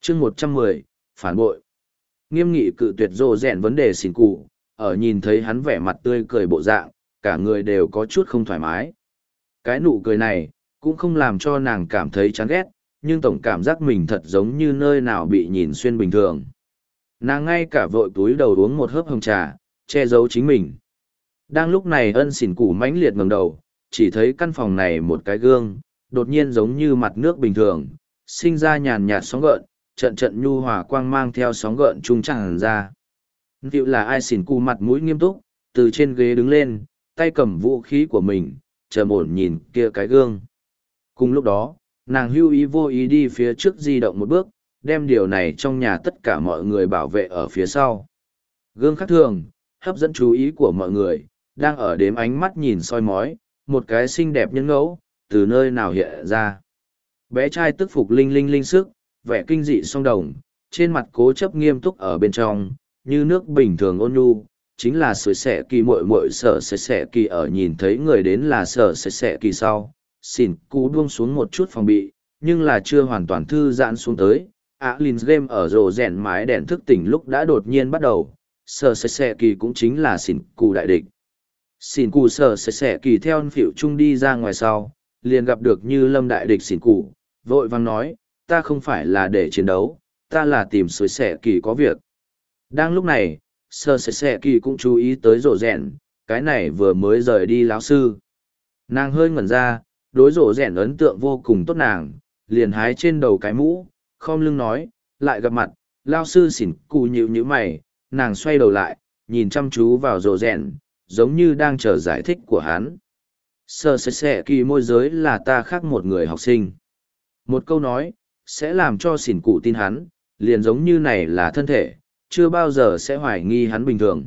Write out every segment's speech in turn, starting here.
chương 110, phản bội. Nghiêm nghị cự tuyệt rồ rèn vấn đề xỉn cụ, ở nhìn thấy hắn vẻ mặt tươi cười bộ dạng, cả người đều có chút không thoải mái. Cái nụ cười này, cũng không làm cho nàng cảm thấy chán ghét, nhưng tổng cảm giác mình thật giống như nơi nào bị nhìn xuyên bình thường. Nàng ngay cả vội túi đầu uống một hớp hồng trà, che giấu chính mình. Đang lúc này ân xỉn cụ mãnh liệt ngẩng đầu, chỉ thấy căn phòng này một cái gương, đột nhiên giống như mặt nước bình thường, sinh ra nhàn nhạt sóng gợn, trận trận nhu hòa quang mang theo sóng gợn trung tràn ra. Liệu là ai xỉn cụ mặt mũi nghiêm túc, từ trên ghế đứng lên, tay cầm vũ khí của mình, trầm ổn nhìn kia cái gương. Cùng lúc đó, nàng hưu ý vô ý đi phía trước di động một bước, đem điều này trong nhà tất cả mọi người bảo vệ ở phía sau. Gương khác thường, hấp dẫn chú ý của mọi người, đang ở đếm ánh mắt nhìn soi mói, một cái xinh đẹp nhân ngẫu, từ nơi nào hiện ra. Bé trai tức phục linh linh linh sức, vẻ kinh dị song đồng, trên mặt cố chấp nghiêm túc ở bên trong, như nước bình thường ôn nhu, chính là sưởi sẻ kỳ muội muội sở sưởi sẻ kỳ ở nhìn thấy người đến là sở sưởi sẻ kỳ sau. Xỉn cú buông xuống một chút phòng bị, nhưng là chưa hoàn toàn thư giãn xuống tới. Linh game ở rồ rèn mái đèn thức tỉnh lúc đã đột nhiên bắt đầu, sở sưởi sẻ kỳ cũng chính là xỉn cú đại địch. Xỉn cú sở sưởi sẻ kỳ theo phiệu trung đi ra ngoài sau, liền gặp được như lâm đại địch xỉn cú, vội vang nói, ta không phải là để chiến đấu, ta là tìm sưởi sẻ kỳ có việc. Đang lúc này, sở sưởi sẻ kỳ cũng chú ý tới rồ rèn, cái này vừa mới rời đi lão sư. Nàng hơi ngẩn ra, đối rồ rèn ấn tượng vô cùng tốt nàng, liền hái trên đầu cái mũ, khom lưng nói, lại gặp mặt, lao sư xỉn cù nhíu nhíu mày, nàng xoay đầu lại, nhìn chăm chú vào rồ rèn, giống như đang chờ giải thích của hắn. Sở sẻ sẻ kỳ môi giới là ta khác một người học sinh. Một câu nói, sẽ làm cho xỉn cụ tin hắn, liền giống như này là thân thể, chưa bao giờ sẽ hoài nghi hắn bình thường.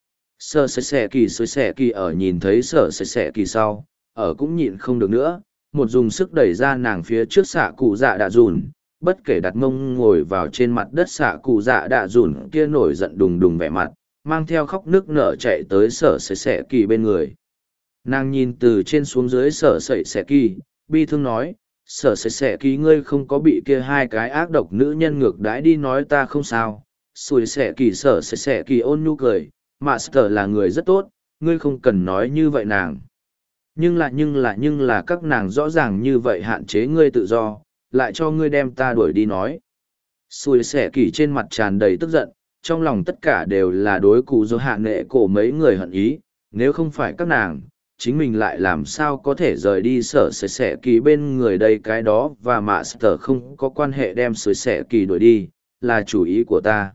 Sở sẻ kỳ ở nhìn thấy sở sẻ kỳ sau, ở cũng nhịn không được nữa, một dùng sức đẩy ra nàng phía trước xạ cụ dạ đạ dùn, bất kể đặt mông ngồi vào trên mặt đất xạ cụ dạ đạ dùn kia nổi giận đùng đùng vẻ mặt, mang theo khóc nước nở chạy tới sở sẻ kỳ bên người. Nàng nhìn từ trên xuống dưới sở sẻ kỳ, bi thương nói, sở sẻ kỳ ngươi không có bị kia hai cái ác độc nữ nhân ngược đãi đi nói ta không sao. Sùi sẻ kỳ sở sẻ kỳ ôn nhu cười, Master là người rất tốt, ngươi không cần nói như vậy nàng. Nhưng là các nàng rõ ràng như vậy hạn chế ngươi tự do, lại cho ngươi đem ta đuổi đi nói. Sùi sẻ kỳ trên mặt tràn đầy tức giận, trong lòng tất cả đều là đối cụ do hạ nệ cổ mấy người hận ý, nếu không phải các nàng, chính mình lại làm sao có thể rời đi sở sẻ kỳ bên người đây cái đó và Master không có quan hệ đem sùi sẻ kỳ đuổi đi, là chủ ý của ta.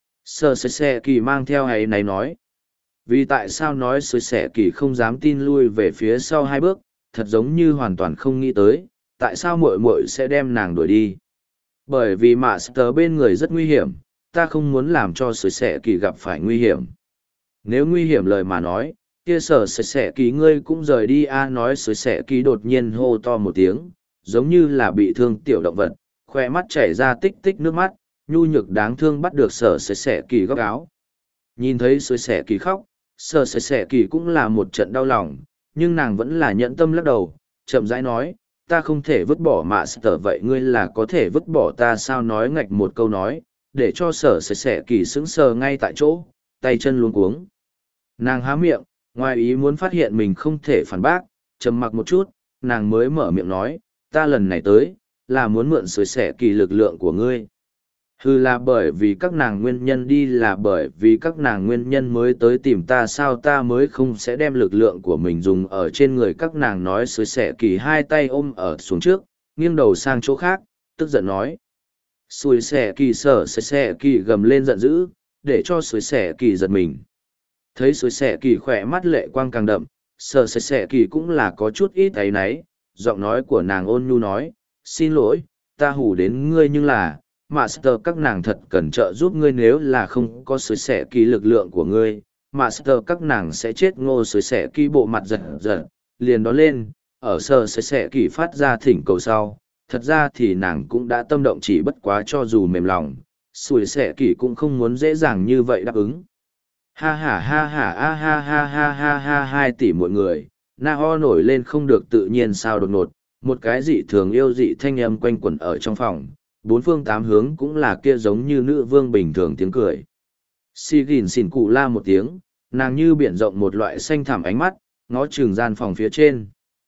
Sở sẻ kỳ mang theo ấy này nói. Vì tại sao nói sưởi sẻ kỳ không dám tin lui về phía sau hai bước, thật giống như hoàn toàn không nghĩ tới, tại sao muội muội sẽ đem nàng đuổi đi. Bởi vì Master bên người rất nguy hiểm, ta không muốn làm cho sưởi sẻ kỳ gặp phải nguy hiểm. Nếu nguy hiểm lời mà nói, kia sở sưởi sẻ kỳ ngươi cũng rời đi a nói sưởi sẻ kỳ đột nhiên hô to một tiếng, giống như là bị thương tiểu động vật, khoe mắt chảy ra tích tích nước mắt, nhu nhược đáng thương bắt được sở sưởi sẻ kỳ góc áo. Nhìn thấy sưởi sẻ kỳ khóc, sở sẻ kỳ cũng là một trận đau lòng, nhưng nàng vẫn là nhẫn tâm lắc đầu, chậm rãi nói, ta không thể vứt bỏ Master vậy ngươi là có thể vứt bỏ ta sao nói ngạch một câu nói, để cho sở sẻ kỳ sững sờ ngay tại chỗ, tay chân luống cuống. Nàng há miệng, ngoài ý muốn phát hiện mình không thể phản bác, trầm mặc một chút, nàng mới mở miệng nói, ta lần này tới, là muốn mượn sưởi sẻ kỳ lực lượng của ngươi. Hừ là bởi vì các nàng nguyên nhân đi là bởi vì các nàng nguyên nhân mới tới tìm ta sao ta mới không sẽ đem lực lượng của mình dùng ở trên người các nàng nói sưởi sẻ kỳ hai tay ôm ở xuống trước, nghiêng đầu sang chỗ khác, tức giận nói. Sùi sẻ kỳ sở sẻ kỳ gầm lên giận dữ, để cho sùi sẻ kỳ giật mình. Thấy sùi sẻ kỳ khỏe mắt lệ quang càng đậm, sở sẻ kỳ cũng là có chút ít áy náy, giọng nói của nàng ôn nhu nói, xin lỗi, ta hù đến ngươi nhưng là Master các nàng thật cần trợ giúp ngươi nếu là không có sưởi sẻ kỳ lực lượng của ngươi, Master các nàng sẽ chết ngô sưởi sẻ kỳ bộ mặt giật giật, liền đó lên, ở sưởi sẻ kỳ phát ra thỉnh cầu sau, thật ra thì nàng cũng đã tâm động chỉ bất quá cho dù mềm lòng, sưởi sẻ kỳ cũng không muốn dễ dàng như vậy đáp ứng. Ha ha ha ha ha ha ha ha ha ha 2 tỷ mọi người, Nao nổi lên không được tự nhiên sao đột ngột, một cái dị thường yêu dị thanh âm quanh quẩn ở trong phòng. bốn phương tám hướng cũng là kia giống như nữ vương bình thường tiếng cười. Xì gìn xỉn cụ la một tiếng, nàng như biển rộng một loại xanh thẳm ánh mắt, ngó chừng gian phòng phía trên.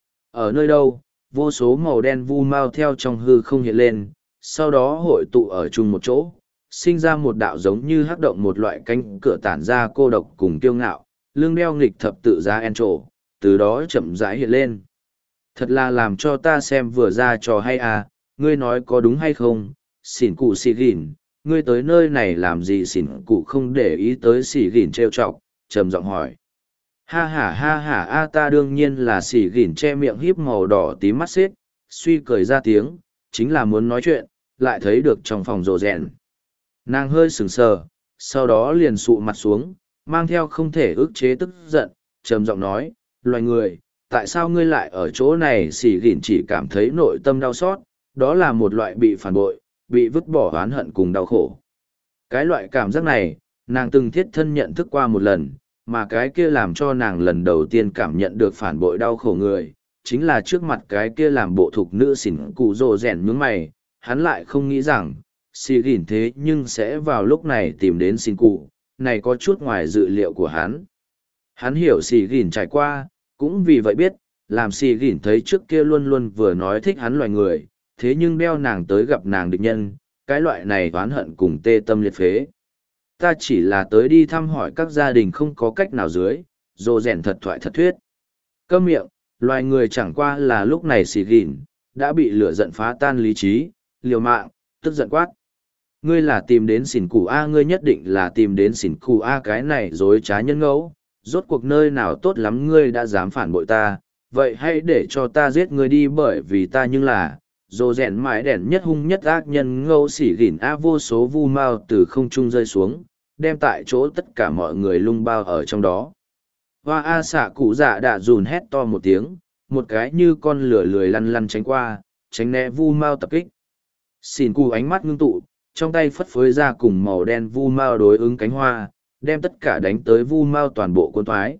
Ở nơi đâu, vô số màu đen vu mau theo trong hư không hiện lên, sau đó hội tụ ở chung một chỗ, sinh ra một đạo giống như hắc động một loại cánh cửa tản ra cô độc cùng kiêu ngạo, lưng đeo nghịch thập tự giá en trổ, từ đó chậm rãi hiện lên. Thật là làm cho ta xem vừa ra trò hay à, ngươi nói có đúng hay không, xỉn cụ xì gìn, ngươi tới nơi này làm gì xỉn cụ không để ý tới xì gìn trêu chọc, trầm giọng hỏi. Ha ha a ta đương nhiên là xì gìn che miệng híp màu đỏ tím mắt xếp, suy cười ra tiếng, chính là muốn nói chuyện, lại thấy được trong phòng rồ rèn. Nàng hơi sừng sờ, sau đó liền sụ mặt xuống, mang theo không thể ức chế tức giận, trầm giọng nói, loài người, tại sao ngươi lại ở chỗ này? Xì gìn chỉ cảm thấy nội tâm đau xót, đó là một loại bị phản bội, bị vứt bỏ oán hận cùng đau khổ. Cái loại cảm giác này, nàng từng thiết thân nhận thức qua một lần, mà cái kia làm cho nàng lần đầu tiên cảm nhận được phản bội đau khổ người, chính là trước mặt cái kia làm bộ thục nữ xỉn cụ rồ rèn nhướng mày, hắn lại không nghĩ rằng, xì gìn thế nhưng sẽ vào lúc này tìm đến xỉn cụ, này có chút ngoài dự liệu của hắn. Hắn hiểu xì gìn trải qua, cũng vì vậy biết, làm xì gìn thấy trước kia luôn luôn vừa nói thích hắn loài người, thế nhưng đeo nàng tới gặp nàng địch nhân, cái loại này oán hận cùng tê tâm liệt phế. Ta chỉ là tới đi thăm hỏi các gia đình không có cách nào dưới, rồ rèn thật thoại thật thuyết. Câm miệng, loài người chẳng qua là lúc này xì gìn, đã bị lửa giận phá tan lý trí, liều mạng, tức giận quát. Ngươi là tìm đến xỉn cụ A, ngươi nhất định là tìm đến xỉn cụ A, cái này dối trá nhân ngẫu, rốt cuộc nơi nào tốt lắm ngươi đã dám phản bội ta, vậy hãy để cho ta giết ngươi đi, bởi vì ta nhưng là rồ rèn mãi đèn nhất hung nhất ác nhân ngẫu. Xỉ gỉn A vô số vu mau từ không trung rơi xuống, đem tại chỗ tất cả mọi người lung bao ở trong đó. Hoa A xạ cụ dạ đã dùn hét to một tiếng, một cái như con lửa lười lăn lăn tránh qua, tránh né vu mau tập kích. Xỉn cụ ánh mắt ngưng tụ, trong tay phất phới ra cùng màu đen vu mau đối ứng cánh hoa, đem tất cả đánh tới vu mau toàn bộ quân thoái.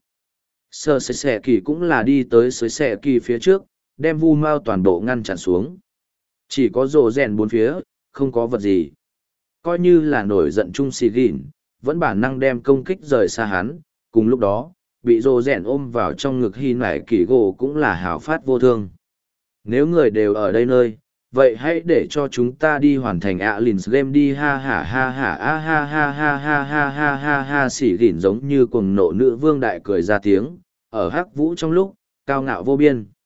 Sơ sệ sệ kỳ cũng là đi tới sới sệ kỳ phía trước, đem vu mau toàn bộ ngăn chặn xuống. Chỉ có rồ rèn bốn phía, không có vật gì. Coi như là nổi giận chung xì gìn, vẫn bản năng đem công kích rời xa hắn, cùng lúc đó, bị rồ rèn ôm vào trong ngực hy nải kỳ gỗ cũng là hào phát vô thương. Nếu người đều ở đây nơi, vậy hãy để cho chúng ta đi hoàn thành Alins game đi, ha ha ha ha ha ha ha ha ha ha ha ha ha. Xỉ gỉn giống như cuồng nộ nữ vương đại cười ra tiếng, ở hắc vũ trong lúc, cao ngạo vô biên.